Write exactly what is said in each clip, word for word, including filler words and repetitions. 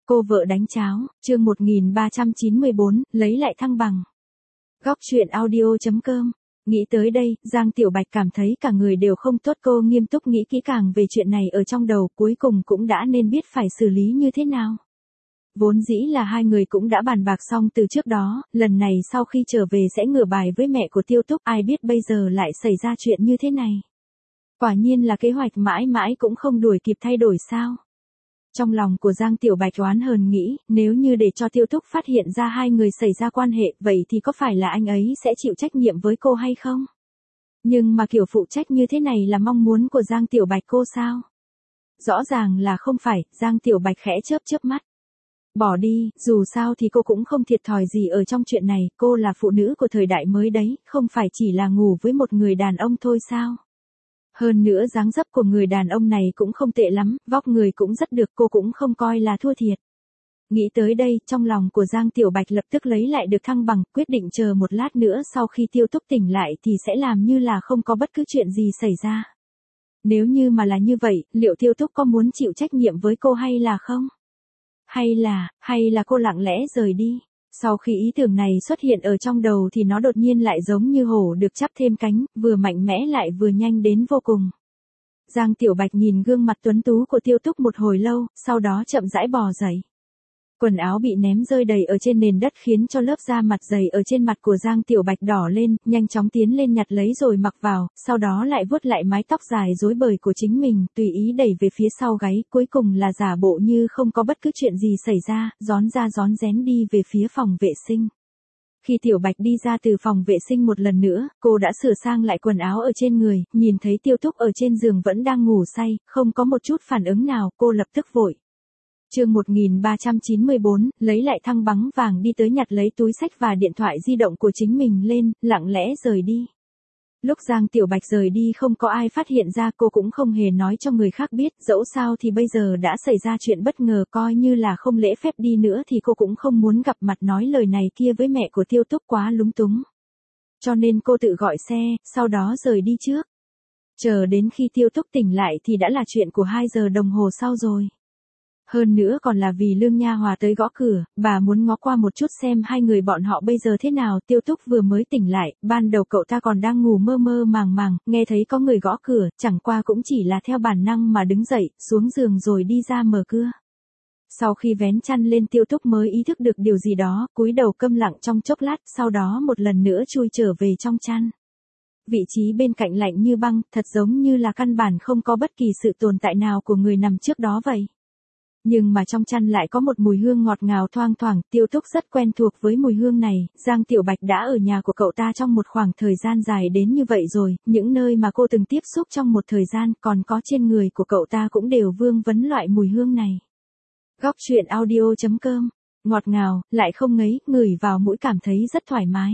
Cô vợ đánh cháo, chương một nghìn ba trăm chín mươi bốn, lấy lại thăng bằng. Góc truyện audio chấm com. Nghĩ tới đây, Giang Tiểu Bạch cảm thấy cả người đều không tốt. Cô nghiêm túc nghĩ kỹ càng về chuyện này ở trong đầu, cuối cùng cũng đã nên biết phải xử lý như thế nào. Vốn dĩ là hai người cũng đã bàn bạc xong từ trước đó, lần này sau khi trở về sẽ ngửa bài với mẹ của Tiêu Túc, ai biết bây giờ lại xảy ra chuyện như thế này. Quả nhiên là kế hoạch mãi mãi cũng không đuổi kịp thay đổi sao. Trong lòng của Giang Tiểu Bạch oán hờn nghĩ, nếu như để cho Tiêu Túc phát hiện ra hai người xảy ra quan hệ, vậy thì có phải là anh ấy sẽ chịu trách nhiệm với cô hay không? Nhưng mà kiểu phụ trách như thế này là mong muốn của Giang Tiểu Bạch cô sao? Rõ ràng là không phải. Giang Tiểu Bạch khẽ chớp chớp mắt. Bỏ đi, dù sao thì cô cũng không thiệt thòi gì ở trong chuyện này, cô là phụ nữ của thời đại mới đấy, không phải chỉ là ngủ với một người đàn ông thôi sao? Hơn nữa dáng dấp của người đàn ông này cũng không tệ lắm, vóc người cũng rất được, cô cũng không coi là thua thiệt. Nghĩ tới đây, trong lòng của Giang Tiểu Bạch lập tức lấy lại được thăng bằng, quyết định chờ một lát nữa sau khi Tiêu Túc tỉnh lại thì sẽ làm như là không có bất cứ chuyện gì xảy ra. Nếu như mà là như vậy, liệu Tiêu Túc có muốn chịu trách nhiệm với cô hay là không? Hay là, hay là cô lặng lẽ rời đi? Sau khi ý tưởng này xuất hiện ở trong đầu thì nó đột nhiên lại giống như hổ được chắp thêm cánh, vừa mạnh mẽ lại vừa nhanh đến vô cùng. Giang Tiểu Bạch nhìn gương mặt tuấn tú của Tiêu Túc một hồi lâu, sau đó chậm rãi bò dậy. Quần áo bị ném rơi đầy ở trên nền đất khiến cho lớp da mặt dày ở trên mặt của Giang Tiểu Bạch đỏ lên, nhanh chóng tiến lên nhặt lấy rồi mặc vào, sau đó lại vuốt lại mái tóc dài rối bời của chính mình, tùy ý đẩy về phía sau gáy, cuối cùng là giả bộ như không có bất cứ chuyện gì xảy ra, rón ra rón rén đi về phía phòng vệ sinh. Khi Tiểu Bạch đi ra từ phòng vệ sinh một lần nữa, cô đã sửa sang lại quần áo ở trên người, nhìn thấy Tiêu Túc ở trên giường vẫn đang ngủ say, không có một chút phản ứng nào, cô lập tức vội. Chương một nghìn ba trăm chín mươi bốn, lấy lại thăng bằng vàng đi tới nhặt lấy túi xách và điện thoại di động của chính mình lên, lặng lẽ rời đi. Lúc Giang Tiểu Bạch rời đi không có ai phát hiện ra, cô cũng không hề nói cho người khác biết, dẫu sao thì bây giờ đã xảy ra chuyện bất ngờ, coi như là không lễ phép đi nữa thì cô cũng không muốn gặp mặt nói lời này kia với mẹ của Tiêu Túc quá lúng túng. Cho nên cô tự gọi xe, sau đó rời đi trước. Chờ đến khi Tiêu Túc tỉnh lại thì đã là chuyện của hai giờ đồng hồ sau rồi. Hơn nữa còn là vì Lương Nha Hòa tới gõ cửa, bà muốn ngó qua một chút xem hai người bọn họ bây giờ thế nào. Tiêu Túc vừa mới tỉnh lại, ban đầu cậu ta còn đang ngủ mơ mơ màng màng, nghe thấy có người gõ cửa, chẳng qua cũng chỉ là theo bản năng mà đứng dậy, xuống giường rồi đi ra mở cửa. Sau khi vén chăn lên Tiêu Túc mới ý thức được điều gì đó, cúi đầu câm lặng trong chốc lát, sau đó một lần nữa chui trở về trong chăn. Vị trí bên cạnh lạnh như băng, thật giống như là căn bản không có bất kỳ sự tồn tại nào của người nằm trước đó vậy. Nhưng mà trong chăn lại có một mùi hương ngọt ngào thoang thoảng, Tiêu Túc rất quen thuộc với mùi hương này. Giang Tiểu Bạch đã ở nhà của cậu ta trong một khoảng thời gian dài đến như vậy rồi, những nơi mà cô từng tiếp xúc trong một thời gian còn có trên người của cậu ta cũng đều vương vấn loại mùi hương này. Góc truyện audio chấm com, ngọt ngào, lại không ngấy, ngửi vào mũi cảm thấy rất thoải mái.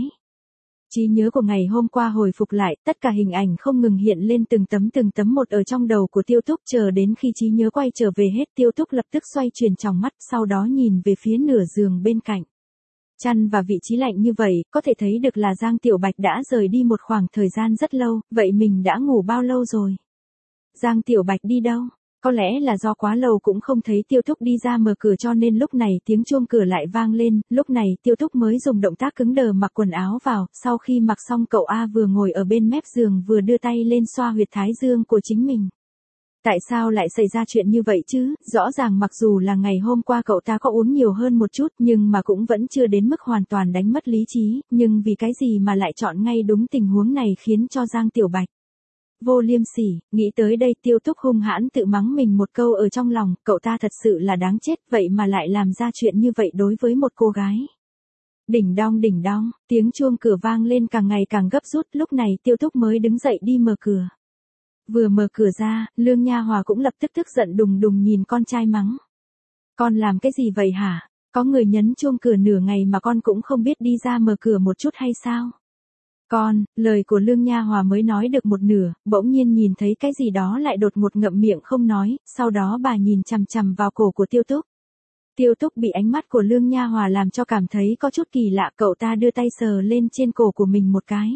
Trí nhớ của ngày hôm qua hồi phục lại, tất cả hình ảnh không ngừng hiện lên từng tấm từng tấm một ở trong đầu của Tiêu Túc, chờ đến khi trí nhớ quay trở về hết, Tiêu Túc lập tức xoay chuyển tròng mắt, sau đó nhìn về phía nửa giường bên cạnh. Chăn và vị trí lạnh như vậy, có thể thấy được là Giang Tiểu Bạch đã rời đi một khoảng thời gian rất lâu, vậy mình đã ngủ bao lâu rồi? Giang Tiểu Bạch đi đâu? Có lẽ là do quá lâu cũng không thấy Tiêu Túc đi ra mở cửa cho nên lúc này tiếng chuông cửa lại vang lên, lúc này Tiêu Túc mới dùng động tác cứng đờ mặc quần áo vào, sau khi mặc xong cậu A vừa ngồi ở bên mép giường vừa đưa tay lên xoa huyệt thái dương của chính mình. Tại sao lại xảy ra chuyện như vậy chứ, rõ ràng mặc dù là ngày hôm qua cậu ta có uống nhiều hơn một chút nhưng mà cũng vẫn chưa đến mức hoàn toàn đánh mất lý trí, nhưng vì cái gì mà lại chọn ngay đúng tình huống này khiến cho Giang Tiểu Bạch vô liêm sỉ. Nghĩ tới đây Tiêu Túc hung hãn tự mắng mình một câu ở trong lòng, cậu ta thật sự là đáng chết, vậy mà lại làm ra chuyện như vậy đối với một cô gái. Đỉnh đong đỉnh đong, tiếng chuông cửa vang lên càng ngày càng gấp rút, lúc này Tiêu Túc mới đứng dậy đi mở cửa. Vừa mở cửa ra, Lương Nha Hòa cũng lập tức tức giận đùng đùng nhìn con trai mắng. Con làm cái gì vậy hả? Có người nhấn chuông cửa nửa ngày mà con cũng không biết đi ra mở cửa một chút hay sao? Con, lời của Lương Nha Hòa mới nói được một nửa, bỗng nhiên nhìn thấy cái gì đó lại đột ngột ngậm miệng không nói, sau đó bà nhìn chằm chằm vào cổ của Tiêu Túc. Tiêu Túc bị ánh mắt của Lương Nha Hòa làm cho cảm thấy có chút kỳ lạ, cậu ta đưa tay sờ lên trên cổ của mình một cái.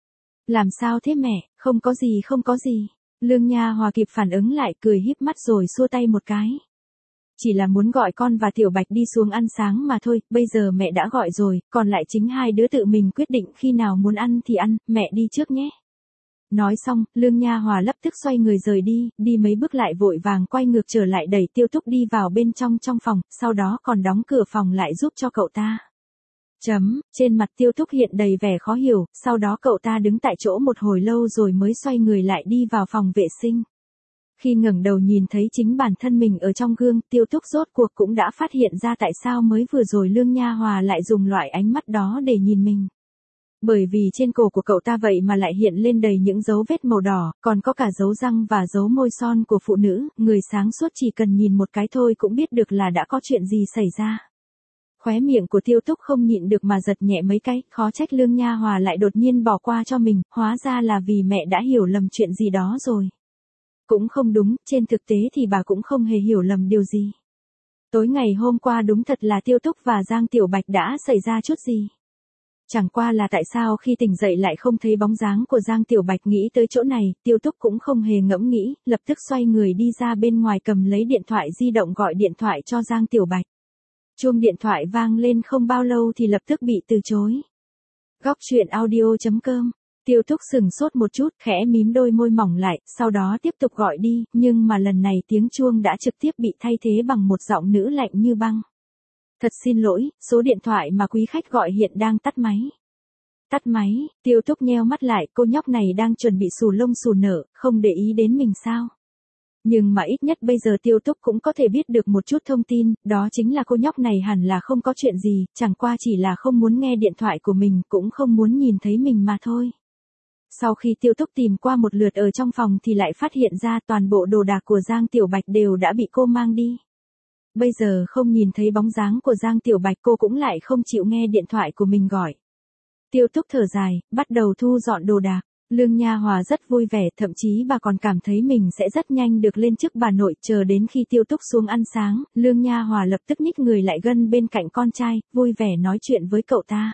Làm sao thế mẹ, không có gì không có gì. Lương Nha Hòa kịp phản ứng lại, cười híp mắt rồi xua tay một cái. Chỉ là muốn gọi con và Tiểu Bạch đi xuống ăn sáng mà thôi, bây giờ mẹ đã gọi rồi, còn lại chính hai đứa tự mình quyết định khi nào muốn ăn thì ăn, mẹ đi trước nhé. Nói xong, Lương Nha Hòa lập tức xoay người rời đi, đi mấy bước lại vội vàng quay ngược trở lại đẩy Tiêu Túc đi vào bên trong trong phòng, sau đó còn đóng cửa phòng lại giúp cho cậu ta. Chấm, trên mặt Tiêu Túc hiện đầy vẻ khó hiểu, sau đó cậu ta đứng tại chỗ một hồi lâu rồi mới xoay người lại đi vào phòng vệ sinh. Khi ngẩng đầu nhìn thấy chính bản thân mình ở trong gương, Tiêu Túc rốt cuộc cũng đã phát hiện ra tại sao mới vừa rồi Lương Nha Hòa lại dùng loại ánh mắt đó để nhìn mình. Bởi vì trên cổ của cậu ta vậy mà lại hiện lên đầy những dấu vết màu đỏ, còn có cả dấu răng và dấu môi son của phụ nữ, người sáng suốt chỉ cần nhìn một cái thôi cũng biết được là đã có chuyện gì xảy ra. Khóe miệng của Tiêu Túc không nhịn được mà giật nhẹ mấy cái, khó trách Lương Nha Hòa lại đột nhiên bỏ qua cho mình, hóa ra là vì mẹ đã hiểu lầm chuyện gì đó rồi. Cũng không đúng, trên thực tế thì bà cũng không hề hiểu lầm điều gì. Tối ngày hôm qua đúng thật là Tiêu Túc và Giang Tiểu Bạch đã xảy ra chút gì. Chẳng qua là tại sao khi tỉnh dậy lại không thấy bóng dáng của Giang Tiểu Bạch. Nghĩ tới chỗ này, Tiêu Túc cũng không hề ngẫm nghĩ, lập tức xoay người đi ra bên ngoài cầm lấy điện thoại di động gọi điện thoại cho Giang Tiểu Bạch. Chuông điện thoại vang lên không bao lâu thì lập tức bị từ chối. Góc truyện audio chấm com. Tiêu Túc sừng sốt một chút, khẽ mím đôi môi mỏng lại, sau đó tiếp tục gọi đi, nhưng mà lần này tiếng chuông đã trực tiếp bị thay thế bằng một giọng nữ lạnh như băng. Thật xin lỗi, số điện thoại mà quý khách gọi hiện đang tắt máy. Tắt máy, Tiêu Túc nheo mắt lại, cô nhóc này đang chuẩn bị xù lông xù nở, không để ý đến mình sao? Nhưng mà ít nhất bây giờ Tiêu Túc cũng có thể biết được một chút thông tin, đó chính là cô nhóc này hẳn là không có chuyện gì, chẳng qua chỉ là không muốn nghe điện thoại của mình, cũng không muốn nhìn thấy mình mà thôi. Sau khi Tiêu Túc tìm qua một lượt ở trong phòng thì lại phát hiện ra toàn bộ đồ đạc của Giang Tiểu Bạch đều đã bị cô mang đi. Bây giờ không nhìn thấy bóng dáng của Giang Tiểu Bạch, cô cũng lại không chịu nghe điện thoại của mình gọi. Tiêu Túc thở dài, bắt đầu thu dọn đồ đạc. Lương Nha Hòa rất vui vẻ, thậm chí bà còn cảm thấy mình sẽ rất nhanh được lên chức bà nội. Chờ đến khi Tiêu Túc xuống ăn sáng, Lương Nha Hòa lập tức nhích người lại gần bên cạnh con trai, vui vẻ nói chuyện với cậu ta.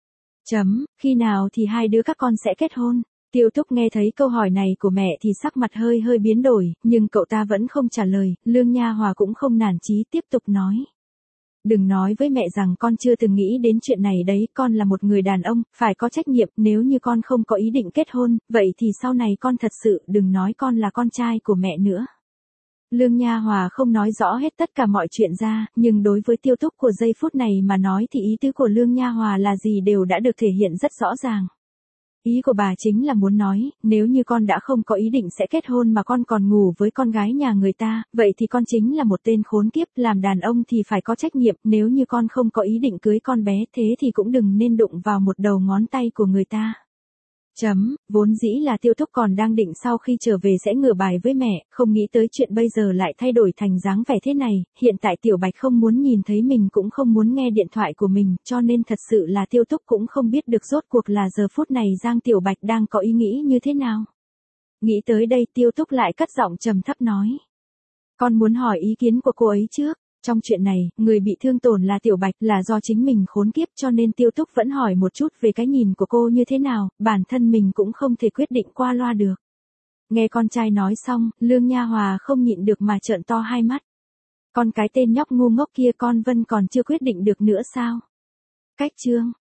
Chấm, khi nào thì hai đứa các con sẽ kết hôn? Tiêu Túc nghe thấy câu hỏi này của mẹ thì sắc mặt hơi hơi biến đổi, nhưng cậu ta vẫn không trả lời. Lương Nha Hòa cũng không nản chí tiếp tục nói. Đừng nói với mẹ rằng con chưa từng nghĩ đến chuyện này đấy, con là một người đàn ông, phải có trách nhiệm, nếu như con không có ý định kết hôn, vậy thì sau này con thật sự đừng nói con là con trai của mẹ nữa. Lương Nha Hòa không nói rõ hết tất cả mọi chuyện ra, nhưng đối với Tiêu Túc của giây phút này mà nói thì ý tứ của Lương Nha Hòa là gì đều đã được thể hiện rất rõ ràng. Ý của bà chính là muốn nói, nếu như con đã không có ý định sẽ kết hôn mà con còn ngủ với con gái nhà người ta, vậy thì con chính là một tên khốn kiếp, làm đàn ông thì phải có trách nhiệm, nếu như con không có ý định cưới con bé thế thì cũng đừng nên đụng vào một đầu ngón tay của người ta. Chấm, vốn dĩ là Tiêu Túc còn đang định sau khi trở về sẽ ngửa bài với mẹ, không nghĩ tới chuyện bây giờ lại thay đổi thành dáng vẻ thế này, hiện tại Tiểu Bạch không muốn nhìn thấy mình cũng không muốn nghe điện thoại của mình, cho nên thật sự là Tiêu Túc cũng không biết được rốt cuộc là giờ phút này Giang Tiểu Bạch đang có ý nghĩ như thế nào. Nghĩ tới đây Tiêu Túc lại cất giọng trầm thấp nói. Con muốn hỏi ý kiến của cô ấy trước. Trong chuyện này, người bị thương tổn là Tiểu Bạch, là do chính mình khốn kiếp, cho nên Tiêu Túc vẫn hỏi một chút về cái nhìn của cô như thế nào, bản thân mình cũng không thể quyết định qua loa được. Nghe con trai nói xong, Lương Nha Hòa không nhịn được mà trợn to hai mắt. Con cái tên nhóc ngu ngốc kia con Vân còn chưa quyết định được nữa sao? Cách chương